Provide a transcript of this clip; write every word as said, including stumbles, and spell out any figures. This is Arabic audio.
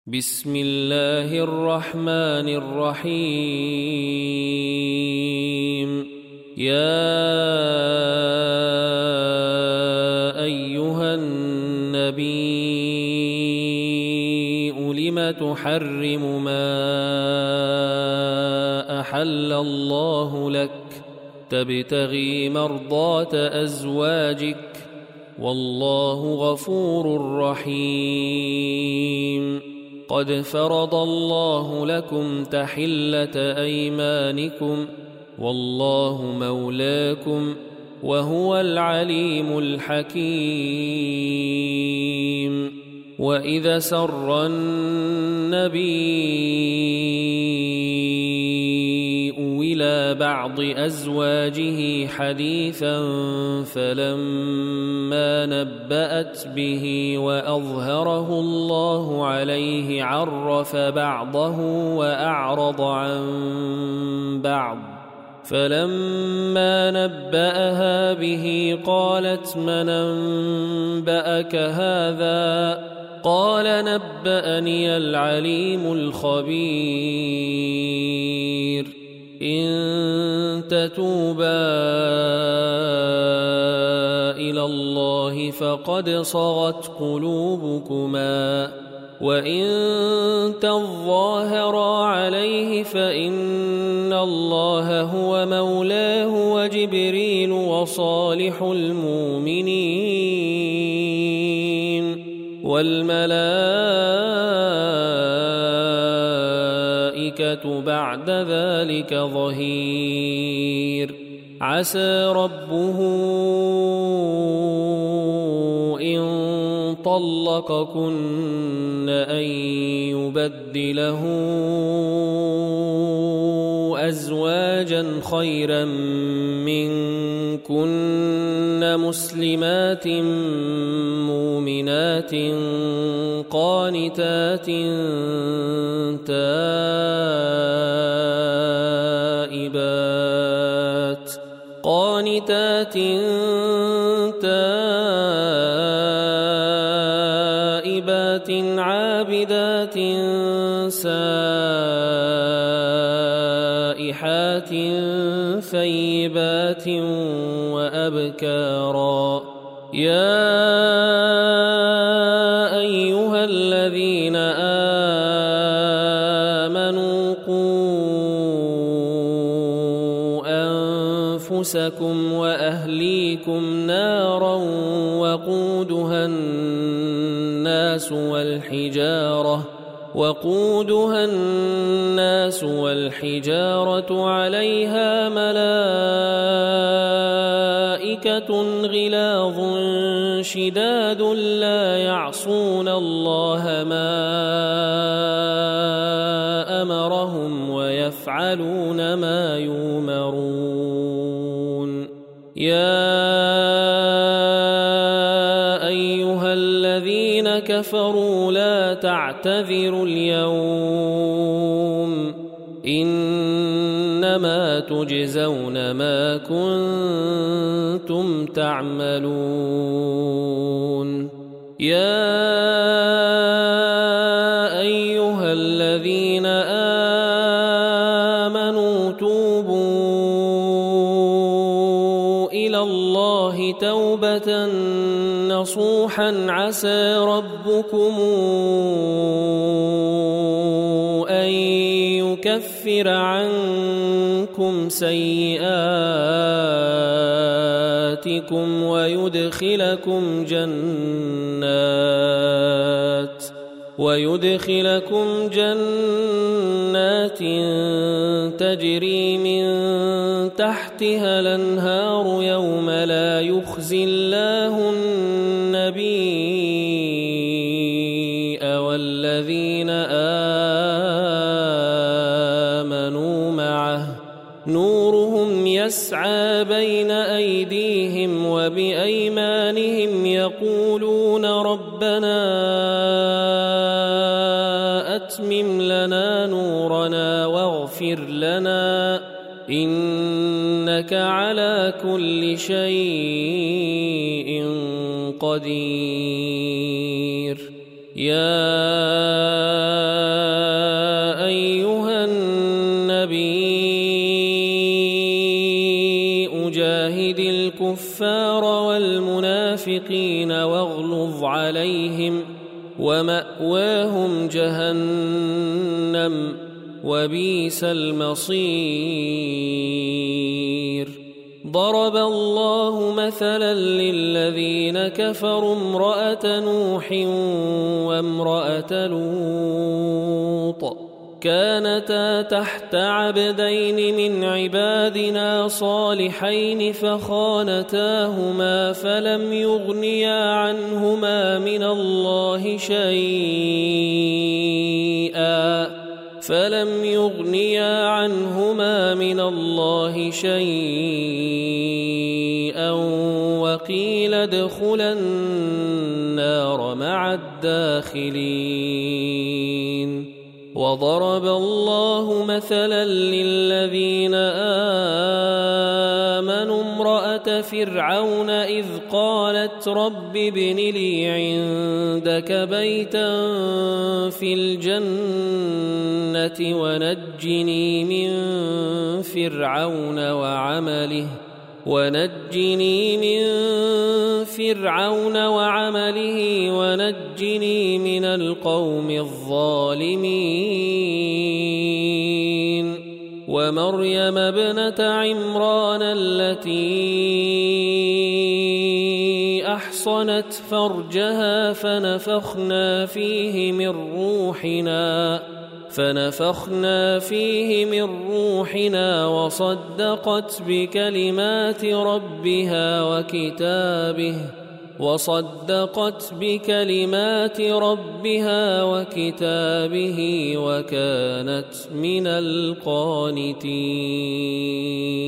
بسم الله الرحمن الرحيم. يا أيها النبي لم تحرم ما أحل الله لك تبتغي مرضات أزواجك والله غفور رحيم. قد فرض الله لكم تحلة أيمانكم والله مولاكم وهو العليم الحكيم. وإذا سر النبي إلى بعض أزواجه حديثا فلما نبأت به وأظهره الله عليه عرف بعضه وأعرض عن بعض، فلما نبأها به قالت من أنبأك هذا؟ قال نبأني العليم الخبير. إن تتوبا إلى الله فقد صغت قلوبكما وإن تظاهرا عليه فإن الله هو مولاه وجبريل وصالح المؤمنين والملائكة بعد ذلك ظهير. عسى ربه إن طلقكن أن يبدله أزواجا خيرا منكن مسلمات مؤمنات قانتات تائبات قانتات تائبات عابدات سائحات ثيبات وأبكارا. يا أيها الذين آمنوا قوا أنفسكم وأهليكم نارا وقودها الناس والحجارة وقودها الناس والحجارة عليها ملائكة غلاظ شداد لا يعصون الله ما أمرهم ويفعلون ما يؤمرون. يا أيها الذين كفروا لا تعتذروا اليوم إنما تجزون ما كنتم تعملون. يا أيها الذين آمنوا توبوا إلى الله توبة نصوحا عسى ربكم أن يكفر عنكم سيئاتكم ويدخلكم جنات ويدخلكم جنات تجري من تحتها الأنهار يوم لا يخزي الله النبي والذين آمنوا معه نورهم يسعى بين أيديهم وبأيمانهم يقولون ربنا أتمم لنا نورنا واغفر لنا إنك على كل شيء قدير. يا ومأواهم جهنم وبئس المصير. ضرب الله مثلا للذين كفروا امرأة نوح وامرأة لوط كانتا تحت عبدين من عبادنا صالحين فخانتاهما فلم يغنيا عنهما من الله شيئا فلم يغنيا عنهما من الله شيئا وقيل ادخلا النار مع الداخلين. وضرب الله مثلا للذين آمنوا امرأة فرعون إذ قالت رب ابن لي عندك بيتا في الجنة ونجني من فرعون وعمله ونجني من فرعون وعمله ونجني من القوم الظالمين. ومريم ابنة عمران التي أحصنت فرجها فنفخنا فيه من روحنا فنفخنا فيه من روحنا وصدقت بكلمات ربها وكتابه وصدقت بكلمات ربها وكتابه وكانت من القانتين.